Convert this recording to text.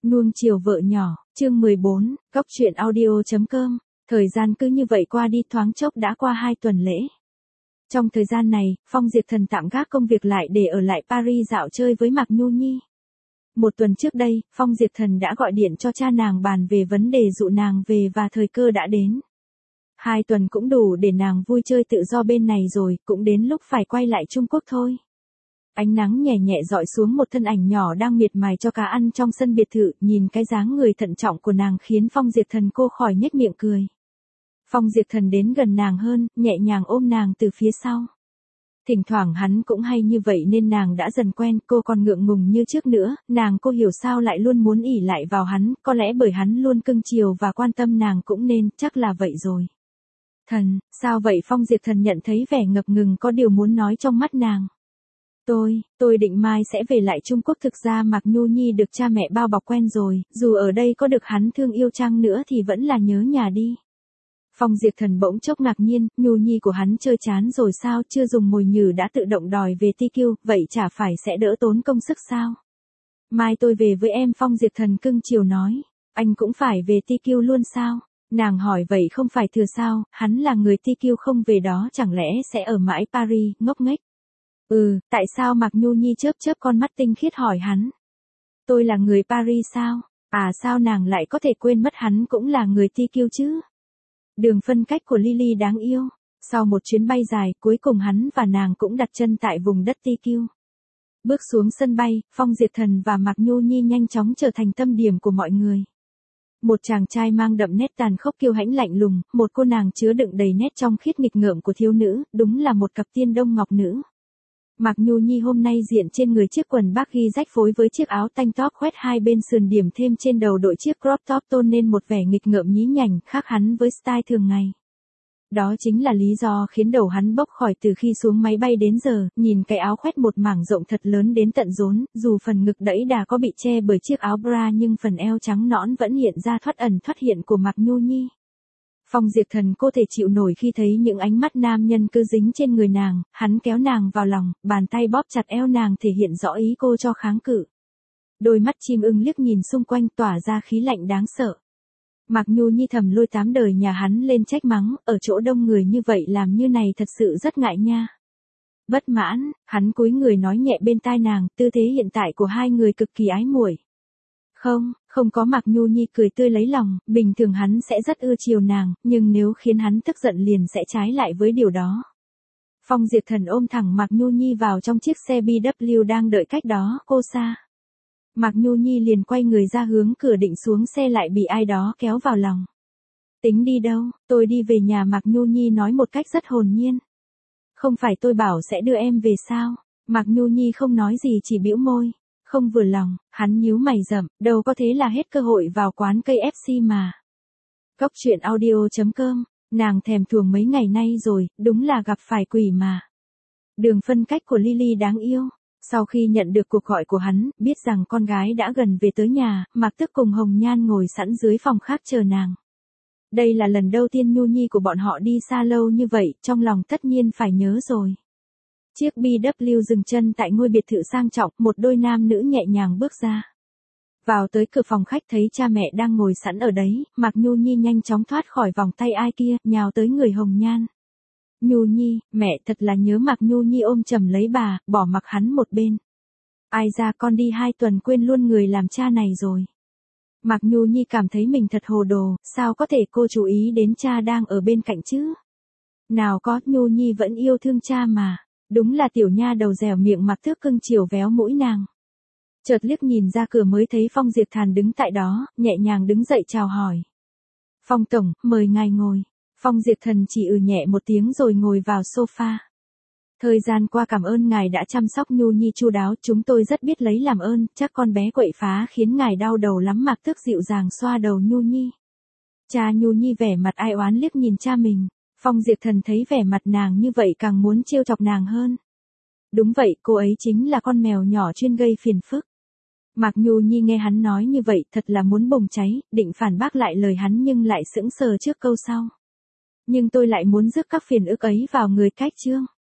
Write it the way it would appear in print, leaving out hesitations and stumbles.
Nuông chiều vợ nhỏ, chương 14, Cóc truyện audio.com. Thời gian cứ như vậy qua đi, thoáng chốc đã qua 2 tuần lễ. Trong thời gian này, Phong Diệp Thần tạm gác công việc lại để ở lại Paris dạo chơi với Mạc Nhu Nhi. 1 tuần trước đây, Phong Diệp Thần đã gọi điện cho cha nàng bàn về vấn đề dụ nàng về và thời cơ đã đến. 2 tuần cũng đủ để nàng vui chơi tự do bên này rồi, cũng đến lúc phải quay lại Trung Quốc thôi. Ánh nắng nhẹ nhẹ dọi xuống một thân ảnh nhỏ đang miệt mài cho cá ăn trong sân biệt thự, nhìn cái dáng người thận trọng của nàng khiến Phong Diệp Thần cô khỏi nhếch miệng cười. Phong Diệp Thần đến gần nàng hơn, nhẹ nhàng ôm nàng từ phía sau. Thỉnh thoảng hắn cũng hay như vậy nên nàng đã dần quen, cô còn ngượng ngùng như trước nữa, cô hiểu sao lại luôn muốn ỷ lại vào hắn, có lẽ bởi hắn luôn cưng chiều và quan tâm nàng cũng nên, chắc là vậy rồi. Thần, sao vậy? Phong Diệp Thần nhận thấy vẻ ngập ngừng có điều muốn nói trong mắt nàng. Tôi định mai sẽ về lại Trung Quốc, thực ra Mạc Nhu Nhi được cha mẹ bao bọc quen rồi, dù ở đây có được hắn thương yêu chăng nữa thì vẫn là nhớ nhà đi. Phong Diệp Thần bỗng chốc ngạc nhiên, Nhu Nhi của hắn chơi chán rồi sao, chưa dùng mồi nhử đã tự động đòi về TQ, vậy chả phải sẽ đỡ tốn công sức sao? Mai tôi về với em, Phong Diệp Thần cưng chiều nói. Anh cũng phải về TQ luôn sao? Nàng hỏi vậy không phải thừa sao, hắn là người TQ không về đó chẳng lẽ sẽ ở mãi Paris, ngốc nghếch. Tại sao? Mạc Nhu Nhi chớp chớp con mắt tinh khiết hỏi hắn. Tôi là người Paris sao? Sao nàng lại có thể quên mất hắn cũng là người TQ chứ? Đường phân cách của Lily đáng yêu. Sau một chuyến bay dài, cuối cùng hắn và nàng cũng đặt chân tại vùng đất TQ. Bước xuống sân bay, Phong Diệp Thần và Mạc Nhu Nhi nhanh chóng trở thành tâm điểm của mọi người. Một chàng trai mang đậm nét tàn khốc kiêu hãnh lạnh lùng, một cô nàng chứa đựng đầy nét trong khiết nghịch ngợm của thiếu nữ, đúng là một cặp tiên đông ngọc nữ. Mạc Nhu Nhi hôm nay diện trên người chiếc quần baggy rách phối với chiếc áo tanh top khoét hai bên sườn, điểm thêm trên đầu đội chiếc crop top tôn nên một vẻ nghịch ngợm nhí nhảnh, khác hẳn với style thường ngày. Đó chính là lý do khiến đầu hắn bốc khỏi từ khi xuống máy bay đến giờ, nhìn cái áo khoét một mảng rộng thật lớn đến tận rốn, dù phần ngực đẫy đà có bị che bởi chiếc áo bra nhưng phần eo trắng nõn vẫn hiện ra thoát ẩn thoát hiện của Mạc Nhu Nhi. Phong Diệp Thần cô thể chịu nổi khi thấy những ánh mắt nam nhân cứ dính trên người nàng, hắn kéo nàng vào lòng, bàn tay bóp chặt eo nàng thể hiện rõ ý cô cho kháng cự. Đôi mắt chim ưng liếc nhìn xung quanh tỏa ra khí lạnh đáng sợ. Mạc Nhu Nhi thầm lôi 8 đời nhà hắn lên trách mắng, ở chỗ đông người như vậy làm như này thật sự rất ngại nha. Bất mãn, hắn cúi người nói nhẹ bên tai nàng, tư thế hiện tại của hai người cực kỳ ái muội. Không có. Mạc Nhu Nhi cười tươi lấy lòng, bình thường hắn sẽ rất ưa chiều nàng, nhưng nếu khiến hắn tức giận liền sẽ trái lại với điều đó. Phong Diệp Thần ôm thẳng Mạc Nhu Nhi vào trong chiếc xe BMW đang đợi cách đó cô xa. Mạc Nhu Nhi liền quay người ra hướng cửa định xuống xe lại bị ai đó kéo vào lòng. Tính đi đâu? Tôi đi về nhà, Mạc Nhu Nhi nói một cách rất hồn nhiên. Không phải tôi bảo sẽ đưa em về sao? Mạc Nhu Nhi không nói gì chỉ bĩu môi. Không vừa lòng, hắn nhíu mày rậm, đâu có thế là hết cơ hội vào quán cây FC mà. Cóc truyện audio.com, nàng thèm thuồng mấy ngày nay rồi, đúng là gặp phải quỷ mà. Đường phân cách của Lily đáng yêu. Sau khi nhận được cuộc gọi của hắn, biết rằng con gái đã gần về tới nhà, Mạc Tức cùng Hồng Nhan ngồi sẵn dưới phòng khác chờ nàng. Đây là lần đầu tiên Nhu Nhi của bọn họ đi xa lâu như vậy, trong lòng tất nhiên phải nhớ rồi. Chiếc BMW dừng chân tại ngôi biệt thự sang trọng, một đôi nam nữ nhẹ nhàng bước ra. Vào tới cửa phòng khách thấy cha mẹ đang ngồi sẵn ở đấy, Mạc Nhu Nhi nhanh chóng thoát khỏi vòng tay ai kia, nhào tới người Hồng Nhan. Nhu Nhi, mẹ thật là nhớ. Mạc Nhu Nhi ôm chầm lấy bà, bỏ mặc hắn một bên. Ai ra con đi 2 tuần quên luôn người làm cha này rồi. Mạc Nhu Nhi cảm thấy mình thật hồ đồ, sao có thể cô chú ý đến cha đang ở bên cạnh chứ? Nào có, Nhu Nhi vẫn yêu thương cha mà. Đúng là tiểu nha đầu dẻo miệng. Mạc Tước cưng chiều véo mũi nàng. Chợt liếc nhìn ra cửa mới thấy Phong Diệp Thần đứng tại đó, nhẹ nhàng đứng dậy chào hỏi. Phong tổng, mời ngài ngồi. Phong Diệp Thần chỉ nhẹ một tiếng rồi ngồi vào sofa. Thời gian qua cảm ơn ngài đã chăm sóc Nhu Nhi chu đáo, chúng tôi rất biết lấy làm ơn, chắc con bé quậy phá khiến ngài đau đầu lắm. Mạc Tước dịu dàng xoa đầu Nhu Nhi. Cha Nhu Nhi vẻ mặt ai oán liếc nhìn cha mình. Phong Diệp Thần thấy vẻ mặt nàng như vậy càng muốn trêu chọc nàng hơn. Đúng vậy, cô ấy chính là con mèo nhỏ chuyên gây phiền phức. Mạc Nhu Nhi nghe hắn nói như vậy thật là muốn bùng cháy, định phản bác lại lời hắn nhưng lại sững sờ trước câu sau. Nhưng tôi lại muốn rước các phiền ức ấy vào người cách chương.